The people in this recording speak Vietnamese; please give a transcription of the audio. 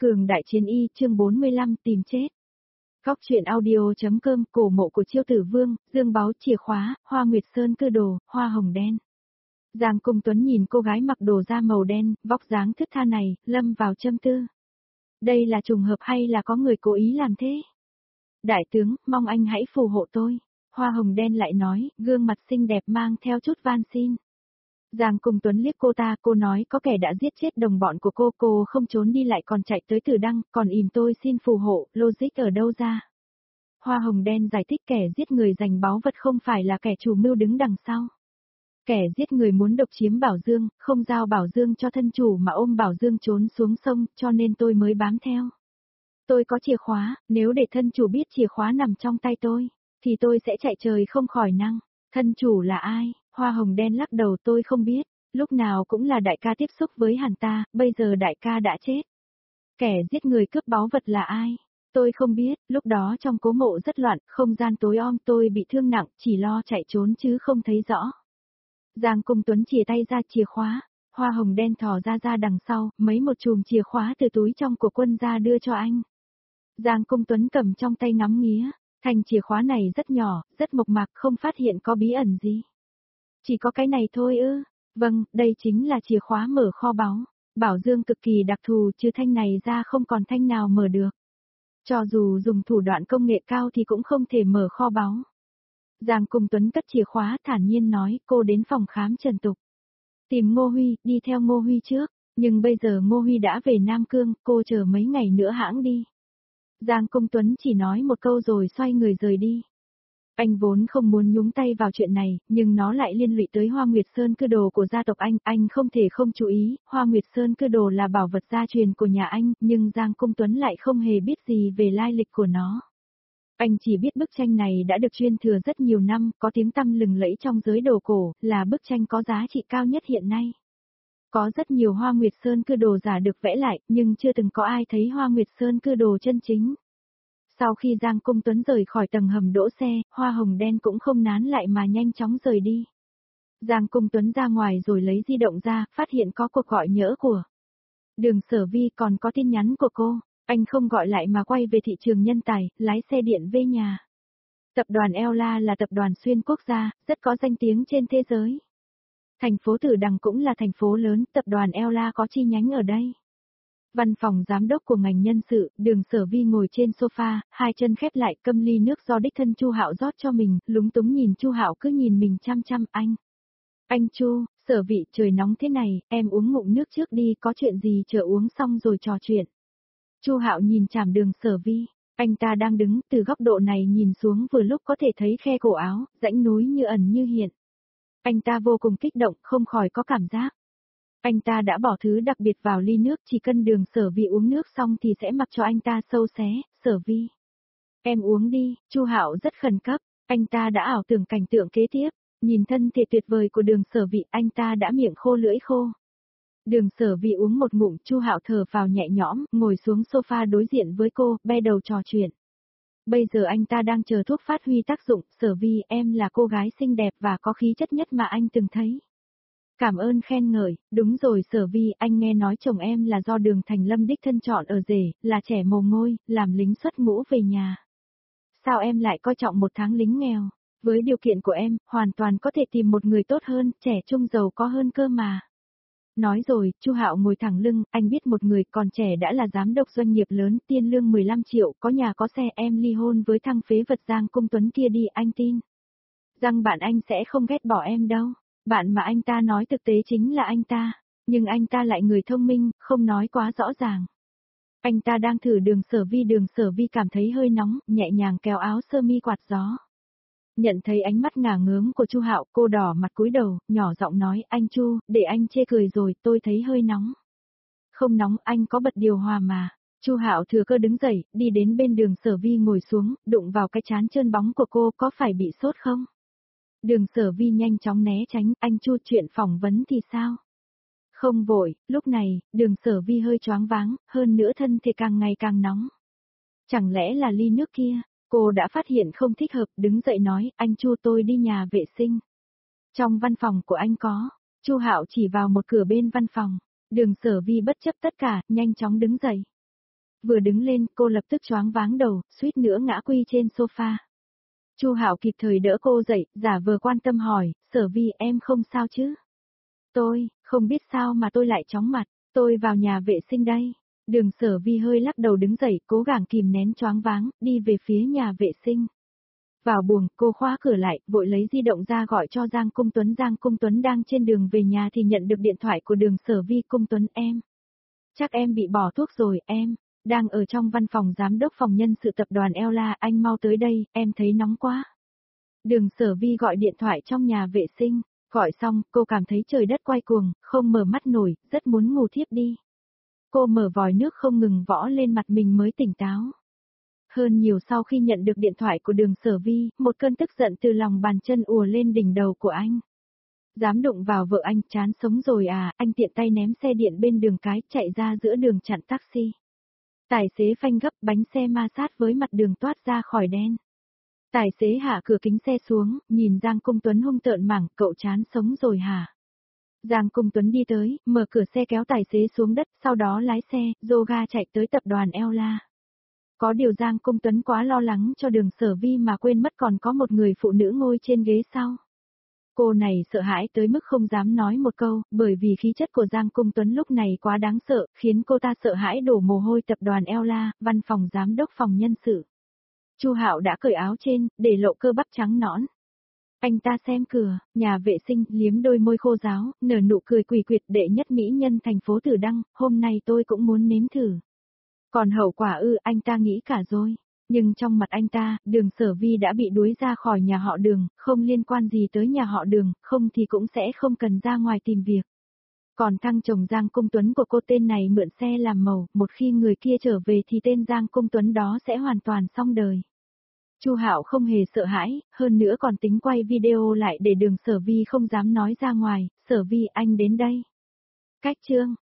Cường đại chiến y chương 45 tìm chết. Góc truyện audio.com cổ mộ của Chiêu Tử Vương, Dương Báu chìa khóa, Hoa Nguyệt Sơn cư đồ, hoa hồng đen. Giang Cung Tuấn nhìn cô gái mặc đồ da màu đen, vóc dáng thướt tha này, lâm vào châm tư. Đây là trùng hợp hay là có người cố ý làm thế? Đại tướng, mong anh hãy phù hộ tôi. Hoa hồng đen lại nói, gương mặt xinh đẹp mang theo chút van xin. Giang Cung Tuấn liếc cô ta, cô nói có kẻ đã giết chết đồng bọn của cô không trốn đi lại còn chạy tới Tử Đăng, còn ìm tôi xin phù hộ, logic ở đâu ra? Hoa hồng đen giải thích kẻ giết người giành báu vật không phải là kẻ chủ mưu đứng đằng sau. Kẻ giết người muốn độc chiếm Bảo Dương, không giao Bảo Dương cho thân chủ mà ôm Bảo Dương trốn xuống sông, cho nên tôi mới bám theo. Tôi có chìa khóa, nếu để thân chủ biết chìa khóa nằm trong tay tôi, thì tôi sẽ chạy trời không khỏi nắng. Thân chủ là ai? Hoa hồng đen lắc đầu, tôi không biết, lúc nào cũng là đại ca tiếp xúc với hắn ta, bây giờ đại ca đã chết. Kẻ giết người cướp báu vật là ai? Tôi không biết, lúc đó trong cố mộ rất loạn, không gian tối om, tôi bị thương nặng, chỉ lo chạy trốn chứ không thấy rõ. Giang Cung Tuấn chìa tay ra chìa khóa, hoa hồng đen thò ra đằng sau, mấy một chùm chìa khóa từ túi trong của quân ra đưa cho anh. Giang Cung Tuấn cầm trong tay ngắm nghía, thành chìa khóa này rất nhỏ, rất mộc mạc, không phát hiện có bí ẩn gì. Chỉ có cái này thôi ư? Vâng, đây chính là chìa khóa mở kho báu. Bảo Dương cực kỳ đặc thù, chứ thanh này ra không còn thanh nào mở được. Cho dù dùng thủ đoạn công nghệ cao thì cũng không thể mở kho báu. Giang Cung Tuấn cất chìa khóa thản nhiên nói, cô đến phòng khám Trần Tục. Tìm Ngô Huy, đi theo Ngô Huy trước, nhưng bây giờ Ngô Huy đã về Nam Cương, cô chờ mấy ngày nữa hãng đi. Giang Cung Tuấn chỉ nói một câu rồi xoay người rời đi. Anh vốn không muốn nhúng tay vào chuyện này, nhưng nó lại liên lụy tới Hoa Nguyệt Sơn cư đồ của gia tộc anh không thể không chú ý, Hoa Nguyệt Sơn cư đồ là bảo vật gia truyền của nhà anh, nhưng Giang Cung Tuấn lại không hề biết gì về lai lịch của nó. Anh chỉ biết bức tranh này đã được truyền thừa rất nhiều năm, có tiếng tăm lừng lẫy trong giới đồ cổ, là bức tranh có giá trị cao nhất hiện nay. Có rất nhiều Hoa Nguyệt Sơn cư đồ giả được vẽ lại, nhưng chưa từng có ai thấy Hoa Nguyệt Sơn cư đồ chân chính. Sau khi Giang Cung Tuấn rời khỏi tầng hầm đỗ xe, hoa hồng đen cũng không nán lại mà nhanh chóng rời đi. Giang Cung Tuấn ra ngoài rồi lấy di động ra, phát hiện có cuộc gọi nhỡ của Đường Sở Vi, còn có tin nhắn của cô. Anh không gọi lại mà quay về thị trường nhân tài, lái xe điện về nhà. Tập đoàn Ella là tập đoàn xuyên quốc gia, rất có danh tiếng trên thế giới. Thành phố Tử Đằng cũng là thành phố lớn, tập đoàn Ella có chi nhánh ở đây. Văn phòng giám đốc của ngành nhân sự, Đường Sở Vi ngồi trên sofa, hai chân khép lại, câm ly nước do đích thân Chu Hạo rót cho mình, lúng túng nhìn Chu Hạo cứ nhìn mình chăm chăm. Anh Chu, Sở Vi, trời nóng thế này, em uống ngụm nước trước đi, có chuyện gì chờ uống xong rồi trò chuyện. Chu Hạo nhìn chằm Đường Sở Vi, anh ta đang đứng, từ góc độ này nhìn xuống vừa lúc có thể thấy khe cổ áo, rãnh núi như ẩn như hiện. Anh ta vô cùng kích động, không khỏi có cảm giác. Anh ta đã bỏ thứ đặc biệt vào ly nước, chỉ cần Đường Sở Vi uống nước xong thì sẽ mặc cho anh ta sâu xé. Sở Vi, em uống đi. Chu Hạo rất khẩn cấp, anh ta đã ảo tưởng cảnh tượng kế tiếp, nhìn thân thể tuyệt vời của Đường Sở Vi, anh ta đã miệng khô lưỡi khô. Đường Sở Vi uống một ngụm, Chu Hạo thở vào nhẹ nhõm, ngồi xuống sofa đối diện với cô, be đầu trò chuyện. Bây giờ anh ta đang chờ thuốc phát huy tác dụng. Sở Vi, em là cô gái xinh đẹp và có khí chất nhất mà anh từng thấy. Cảm ơn khen ngợi, đúng rồi Sở Vi, anh nghe nói chồng em là do Đường Thành Lâm đích thân chọn ở rể, là trẻ mồ ngôi, làm lính xuất ngũ về nhà. Sao em lại coi trọng một tháng lính nghèo? Với điều kiện của em, hoàn toàn có thể tìm một người tốt hơn, trẻ trung giàu có hơn cơ mà. Nói rồi, Chu Hạo ngồi thẳng lưng, anh biết một người còn trẻ đã là giám đốc doanh nghiệp lớn, tiền lương 15 triệu, có nhà có xe, em ly hôn với thằng phế vật Giang Cung Tuấn kia đi, anh tin rằng bạn anh sẽ không ghét bỏ em đâu. Bạn mà anh ta nói thực tế chính là anh ta, nhưng anh ta lại người thông minh, không nói quá rõ ràng. Anh ta đang thử Đường Sở Vi cảm thấy hơi nóng, nhẹ nhàng kéo áo sơ mi quạt gió. Nhận thấy ánh mắt ngả ngớm của Chu Hạo, cô đỏ mặt cúi đầu, nhỏ giọng nói, anh Chu, để anh chê cười rồi, tôi thấy hơi nóng. Không nóng, anh có bật điều hòa mà. Chu Hạo thừa cơ đứng dậy, đi đến bên Đường Sở Vi ngồi xuống, đụng vào cái trán trơn bóng của cô, có phải bị sốt không? Đường Sở Vi nhanh chóng né tránh, anh Chu, chuyện phỏng vấn thì sao? Không vội, lúc này, Đường Sở Vi hơi choáng váng, hơn nữa thân thể càng ngày càng nóng. Chẳng lẽ là ly nước kia? Cô đã phát hiện không thích hợp, đứng dậy nói, anh Chu, tôi đi nhà vệ sinh. Trong văn phòng của anh có. Chu Hạo chỉ vào một cửa bên văn phòng. Đường Sở Vi bất chấp tất cả, nhanh chóng đứng dậy. Vừa đứng lên, cô lập tức choáng váng đầu, suýt nữa ngã quy trên sofa. Chu Hạo kịp thời đỡ cô dậy, giả vờ quan tâm hỏi, Sở Vi em không sao chứ? Tôi, không biết sao mà tôi lại chóng mặt, tôi vào nhà vệ sinh đây. Đường Sở Vi hơi lắc đầu đứng dậy, cố gắng kìm nén choáng váng, đi về phía nhà vệ sinh. Vào buồng, cô khóa cửa lại, vội lấy di động ra gọi cho Giang Cung Tuấn. Giang Cung Tuấn đang trên đường về nhà thì nhận được điện thoại của Đường Sở Vi. Cung Tuấn em. Chắc em bị bỏ thuốc rồi, em. Đang ở trong văn phòng giám đốc phòng nhân sự tập đoàn Ella, anh mau tới đây, em thấy nóng quá. Đường Sở Vi gọi điện thoại trong nhà vệ sinh, gọi xong, cô cảm thấy trời đất quay cuồng, không mở mắt nổi, rất muốn ngủ thiếp đi. Cô mở vòi nước không ngừng võ lên mặt mình mới tỉnh táo. Hơn nhiều sau khi nhận được điện thoại của Đường Sở Vi, một cơn tức giận từ lòng bàn chân ùa lên đỉnh đầu của anh. Dám đụng vào vợ anh, chán sống rồi à, anh tiện tay ném xe điện bên đường cái, chạy ra giữa đường chặn taxi. Tài xế phanh gấp, bánh xe ma sát với mặt đường toát ra khỏi đen. Tài xế hạ cửa kính xe xuống, nhìn Giang Cung Tuấn hung tợn mảng, cậu chán sống rồi hả? Giang Cung Tuấn đi tới, mở cửa xe kéo tài xế xuống đất, sau đó lái xe, yoga chạy tới tập đoàn Ella. Có điều Giang Cung Tuấn quá lo lắng cho Đường Sở Vi mà quên mất còn có một người phụ nữ ngồi trên ghế sau. Cô này sợ hãi tới mức không dám nói một câu, bởi vì khí chất của Giang Cung Tuấn lúc này quá đáng sợ, khiến cô ta sợ hãi đổ mồ hôi. Tập đoàn Ella, văn phòng giám đốc phòng nhân sự. Chu Hạo đã cởi áo trên, để lộ cơ bắp trắng nõn. Anh ta xem cửa, nhà vệ sinh, liếm đôi môi khô ráo, nở nụ cười quỷ quyệt. Đệ nhất mỹ nhân thành phố Tử Đăng, hôm nay tôi cũng muốn nếm thử. Còn hậu quả anh ta nghĩ cả rồi. Nhưng trong mặt anh ta, Đường Sở Vi đã bị đuổi ra khỏi nhà họ Đường, không liên quan gì tới nhà họ Đường, không thì cũng sẽ không cần ra ngoài tìm việc. Còn thằng chồng Giang Cung Tuấn của cô tên này mượn xe làm màu, một khi người kia trở về thì tên Giang Cung Tuấn đó sẽ hoàn toàn xong đời. Chu Hạo không hề sợ hãi, hơn nữa còn tính quay video lại để Đường Sở Vi không dám nói ra ngoài, Sở Vi anh đến đây. Cách chương